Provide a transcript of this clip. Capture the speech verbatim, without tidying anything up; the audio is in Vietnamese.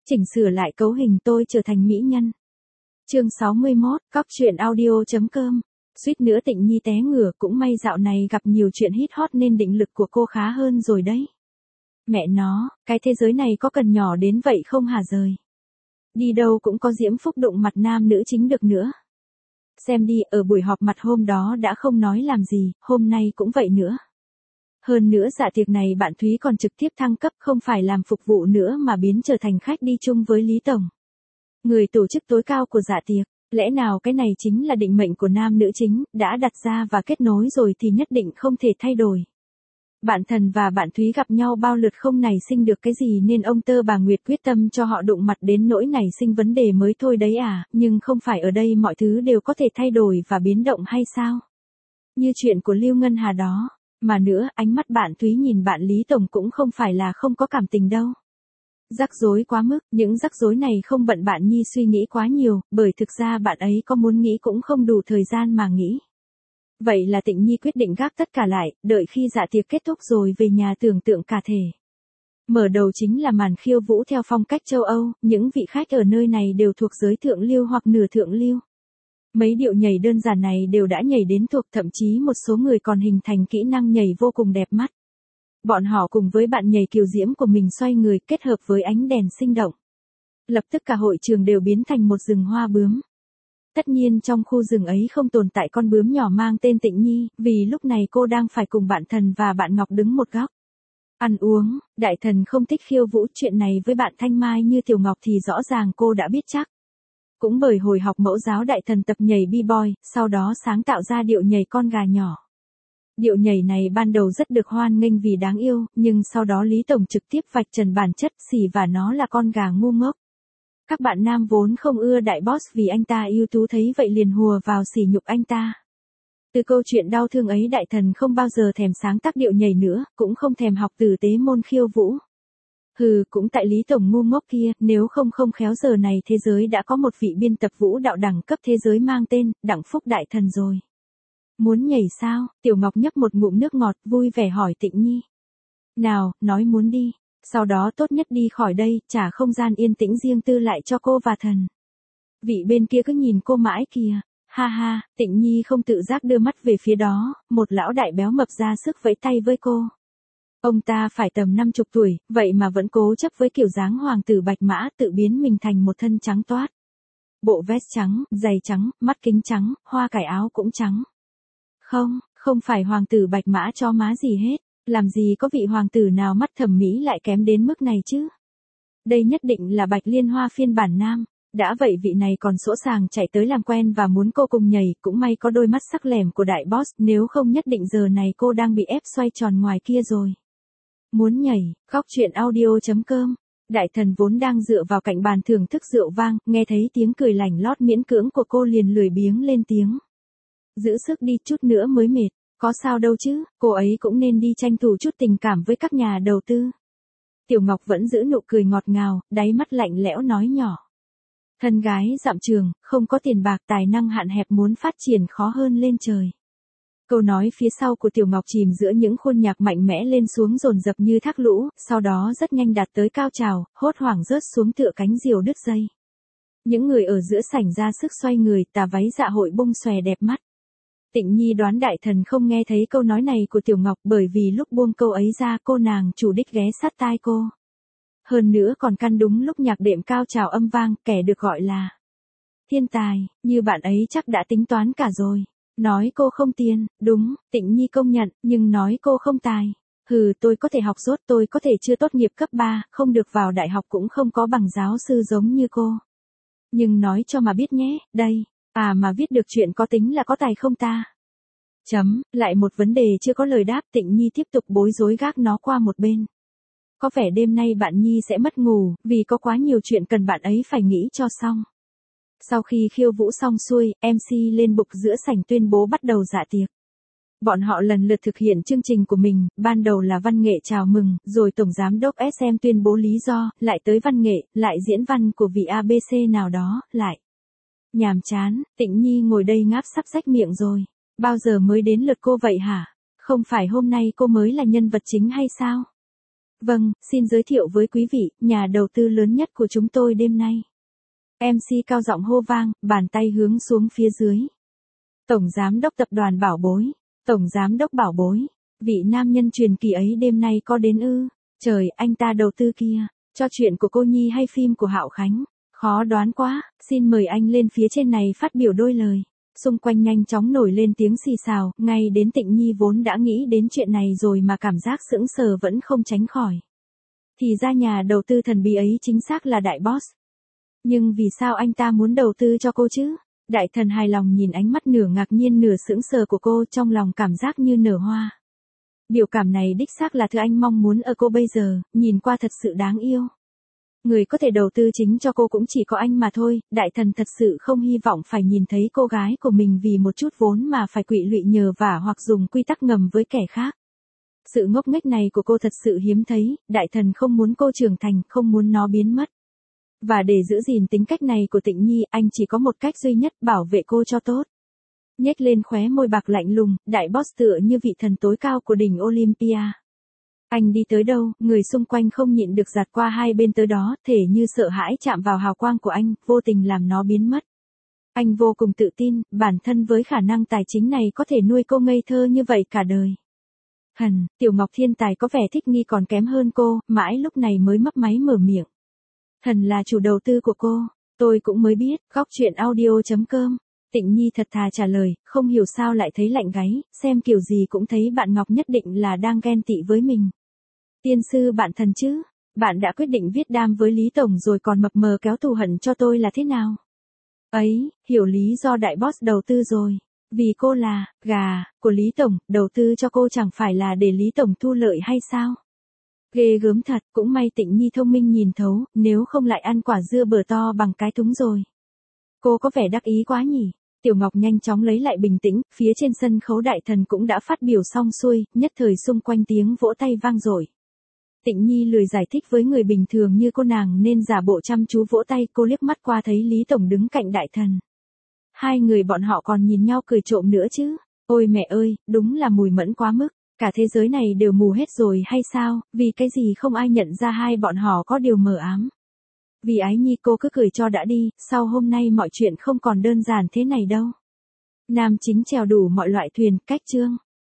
Chỉnh sửa lại cấu hình tôi trở thành mỹ nhân. Chương sáu mươi mốt, cóc truyện audio.com. Suýt nữa Tịnh Nhi té ngửa, cũng may dạo này gặp nhiều chuyện hit hot nên định lực của cô khá hơn rồi đấy. Mẹ nó, cái thế giới này có cần nhỏ đến vậy không hả rời? Đi đâu cũng có Diễm Phúc đụng mặt nam nữ chính được nữa. Xem đi, ở buổi họp mặt hôm đó đã không nói làm gì, hôm nay cũng vậy nữa. Hơn nữa dạ tiệc này bạn Thúy còn trực tiếp thăng cấp, không phải làm phục vụ nữa mà biến trở thành khách đi chung với Lý Tổng. Người tổ chức tối cao của dạ tiệc, lẽ nào cái này chính là định mệnh của nam nữ chính, đã đặt ra và kết nối rồi thì nhất định không thể thay đổi. Bạn Thần và bạn Thúy gặp nhau bao lượt không nảy sinh được cái gì nên ông Tơ bà Nguyệt quyết tâm cho họ đụng mặt đến nỗi nảy sinh vấn đề mới thôi đấy à, nhưng không phải ở đây mọi thứ đều có thể thay đổi và biến động hay sao? Như chuyện của Lưu Ngân Hà đó. Mà nữa, ánh mắt bạn Thúy nhìn bạn Lý Tổng cũng không phải là không có cảm tình đâu. Rắc rối quá mức, những rắc rối này không bận bạn Nhi suy nghĩ quá nhiều, bởi thực ra bạn ấy có muốn nghĩ cũng không đủ thời gian mà nghĩ. Vậy là Tịnh Nhi quyết định gác tất cả lại, đợi khi dạ tiệc kết thúc rồi về nhà tưởng tượng cả thể. Mở đầu chính là màn khiêu vũ theo phong cách châu Âu, những vị khách ở nơi này đều thuộc giới thượng lưu hoặc nửa thượng lưu. Mấy điệu nhảy đơn giản này đều đã nhảy đến thuộc, thậm chí một số người còn hình thành kỹ năng nhảy vô cùng đẹp mắt. Bọn họ cùng với bạn nhảy kiều diễm của mình xoay người kết hợp với ánh đèn sinh động. Lập tức cả hội trường đều biến thành một rừng hoa bướm. Tất nhiên trong khu rừng ấy không tồn tại con bướm nhỏ mang tên Tịnh Nhi, vì lúc này cô đang phải cùng bạn Thần và bạn Ngọc đứng một góc. Ăn uống, Đại Thần không thích khiêu vũ, chuyện này với bạn Thanh Mai như Tiểu Ngọc thì rõ ràng cô đã biết chắc. Cũng bởi hồi học mẫu giáo Đại Thần tập nhảy b-boy, sau đó sáng tạo ra điệu nhảy con gà nhỏ. Điệu nhảy này ban đầu rất được hoan nghênh vì đáng yêu, nhưng sau đó Lý Tổng trực tiếp vạch trần bản chất, xỉ và nó là con gà ngu ngốc. Các bạn nam vốn không ưa đại boss vì anh ta ưu tú thấy vậy liền hùa vào sỉ nhục anh ta. Từ câu chuyện đau thương ấy Đại Thần không bao giờ thèm sáng tác điệu nhảy nữa, cũng không thèm học tử tế môn khiêu vũ. Hừ, cũng tại Lý Tổng ngu ngốc kia, nếu không không khéo giờ này thế giới đã có một vị biên tập vũ đạo đẳng cấp thế giới mang tên, Đặng Phúc Đại Thần rồi. Muốn nhảy sao? Tiểu Ngọc nhấp một ngụm nước ngọt, vui vẻ hỏi Tịnh Nhi. Nào, nói muốn đi, sau đó tốt nhất đi khỏi đây, trả không gian yên tĩnh riêng tư lại cho cô và Thần. Vị bên kia cứ nhìn cô mãi kìa, ha ha, Tịnh Nhi không tự giác đưa mắt về phía đó, một lão đại béo mập ra sức vẫy tay với cô. Ông ta phải tầm năm chục tuổi, vậy mà vẫn cố chấp với kiểu dáng hoàng tử bạch mã, tự biến mình thành một thân trắng toát. Bộ vest trắng, giày trắng, mắt kính trắng, hoa cải áo cũng trắng. Không, không phải hoàng tử bạch mã cho má gì hết, làm gì có vị hoàng tử nào mắt thẩm mỹ lại kém đến mức này chứ. Đây nhất định là Bạch Liên Hoa phiên bản nam, đã vậy vị này còn sỗ sàng chạy tới làm quen và muốn cô cùng nhảy, cũng may có đôi mắt sắc lẻm của đại boss, nếu không nhất định giờ này cô đang bị ép xoay tròn ngoài kia rồi. Muốn nhảy, cóc truyện audio.com. Đại Thần vốn đang dựa vào cạnh bàn thưởng thức rượu vang, nghe thấy tiếng cười lảnh lót miễn cưỡng của cô liền lười biếng lên tiếng. Giữ sức đi, chút nữa mới mệt, có sao đâu chứ, cô ấy cũng nên đi tranh thủ chút tình cảm với các nhà đầu tư. Tiểu Ngọc vẫn giữ nụ cười ngọt ngào, đáy mắt lạnh lẽo nói nhỏ. Thân gái dạm trường, không có tiền bạc, tài năng hạn hẹp, muốn phát triển khó hơn lên trời. Câu nói phía sau của Tiểu Ngọc chìm giữa những khuôn nhạc mạnh mẽ lên xuống dồn dập như thác lũ, sau đó rất nhanh đạt tới cao trào, hốt hoảng rớt xuống tựa cánh diều đứt dây. Những người ở giữa sảnh ra sức xoay người, tà váy dạ hội bung xòe đẹp mắt. Tịnh Nhi đoán Đại Thần không nghe thấy câu nói này của Tiểu Ngọc, bởi vì lúc buông câu ấy ra cô nàng chủ đích ghé sát tai cô. Hơn nữa còn căn đúng lúc nhạc đệm cao trào âm vang, kẻ được gọi là thiên tài, như bạn ấy chắc đã tính toán cả rồi. Nói cô không tiền, đúng, Tịnh Nhi công nhận, nhưng nói cô không tài. Hừ, tôi có thể học dốt, tôi có thể chưa tốt nghiệp cấp ba, không được vào đại học, cũng không có bằng giáo sư giống như cô. Nhưng nói cho mà biết nhé, đây, à mà viết được chuyện có tính là có tài không ta? Chấm, lại một vấn đề chưa có lời đáp, Tịnh Nhi tiếp tục bối rối gác nó qua một bên. Có vẻ đêm nay bạn Nhi sẽ mất ngủ, vì có quá nhiều chuyện cần bạn ấy phải nghĩ cho xong. Sau khi khiêu vũ xong xuôi, em xê lên bục giữa sảnh tuyên bố bắt đầu dạ tiệc. Bọn họ lần lượt thực hiện chương trình của mình, ban đầu là văn nghệ chào mừng, rồi tổng giám đốc ét em tuyên bố lý do, lại tới văn nghệ, lại diễn văn của vị a bê xê nào đó, lại. Nhàm chán, Tịnh Nhi ngồi đây ngáp sắp rách miệng rồi. Bao giờ mới đến lượt cô vậy hả? Không phải hôm nay cô mới là nhân vật chính hay sao? Vâng, xin giới thiệu với quý vị, nhà đầu tư lớn nhất của chúng tôi đêm nay. em xê cao giọng hô vang, bàn tay hướng xuống phía dưới. Tổng giám đốc tập đoàn Bảo Bối, Tổng giám đốc Bảo Bối, vị nam nhân truyền kỳ ấy đêm nay có đến ư? Trời, anh ta đầu tư kia, cho chuyện của cô Nhi hay phim của Hạo Khánh? Khó đoán quá, xin mời anh lên phía trên này phát biểu đôi lời. Xung quanh nhanh chóng nổi lên tiếng xì xào, ngay đến Tịnh Nhi vốn đã nghĩ đến chuyện này rồi mà cảm giác sững sờ vẫn không tránh khỏi. Thì ra nhà đầu tư thần bí ấy chính xác là đại boss. Nhưng vì sao anh ta muốn đầu tư cho cô chứ? Đại thần hài lòng nhìn ánh mắt nửa ngạc nhiên nửa sững sờ của cô, trong lòng cảm giác như nở hoa. Biểu cảm này đích xác là thứ anh mong muốn ở cô bây giờ, nhìn qua thật sự đáng yêu. Người có thể đầu tư chính cho cô cũng chỉ có anh mà thôi, đại thần thật sự không hy vọng phải nhìn thấy cô gái của mình vì một chút vốn mà phải quỵ lụy nhờ vả hoặc dùng quy tắc ngầm với kẻ khác. Sự ngốc nghếch này của cô thật sự hiếm thấy, đại thần không muốn cô trưởng thành, không muốn nó biến mất. Và để giữ gìn tính cách này của Tịnh Nhi, anh chỉ có một cách duy nhất, bảo vệ cô cho tốt. Nhếch lên khóe môi bạc lạnh lùng, đại boss tựa như vị thần tối cao của đỉnh Olympia. Anh đi tới đâu, người xung quanh không nhịn được giạt qua hai bên tới đó, thể như sợ hãi chạm vào hào quang của anh, vô tình làm nó biến mất. Anh vô cùng tự tin, bản thân với khả năng tài chính này có thể nuôi cô ngây thơ như vậy cả đời. Hần, Tiểu Ngọc thiên tài có vẻ thích nghi còn kém hơn cô, mãi lúc này mới mấp máy mở miệng. Thần là chủ đầu tư của cô, tôi cũng mới biết, góc chuyện audio chấm com. Tịnh Nhi thật thà trả lời, không hiểu sao lại thấy lạnh gáy, xem kiểu gì cũng thấy bạn Ngọc nhất định là đang ghen tị với mình. Tiên sư bạn thần chứ, bạn đã quyết định viết đam với Lý Tổng rồi còn mập mờ kéo thù hận cho tôi là thế nào? Ấy, hiểu lý do đại boss đầu tư rồi. Vì cô là, gà, của Lý Tổng, đầu tư cho cô chẳng phải là để Lý Tổng thu lợi hay sao? Ghê gớm thật, cũng may Tịnh Nhi thông minh nhìn thấu, nếu không lại ăn quả dưa bở to bằng cái thúng rồi. Cô có vẻ đắc ý quá nhỉ? Tiểu Ngọc nhanh chóng lấy lại bình tĩnh, phía trên sân khấu đại thần cũng đã phát biểu xong xuôi, nhất thời xung quanh tiếng vỗ tay vang dội. Tịnh Nhi lười giải thích với người bình thường như cô nàng nên giả bộ chăm chú vỗ tay, cô liếc mắt qua thấy Lý Tổng đứng cạnh đại thần. Hai người bọn họ còn nhìn nhau cười trộm nữa chứ. Ôi mẹ ơi, đúng là mùi mẫn quá mức, cả thế giới này đều mù hết rồi hay sao, vì cái gì không ai nhận ra hai bọn họ có điều mờ ám. Vì ái nhi cô cứ cười cho đã đi, sau hôm nay mọi chuyện không còn đơn giản thế này đâu. Nam chính chèo đủ mọi loại thuyền, cách chương.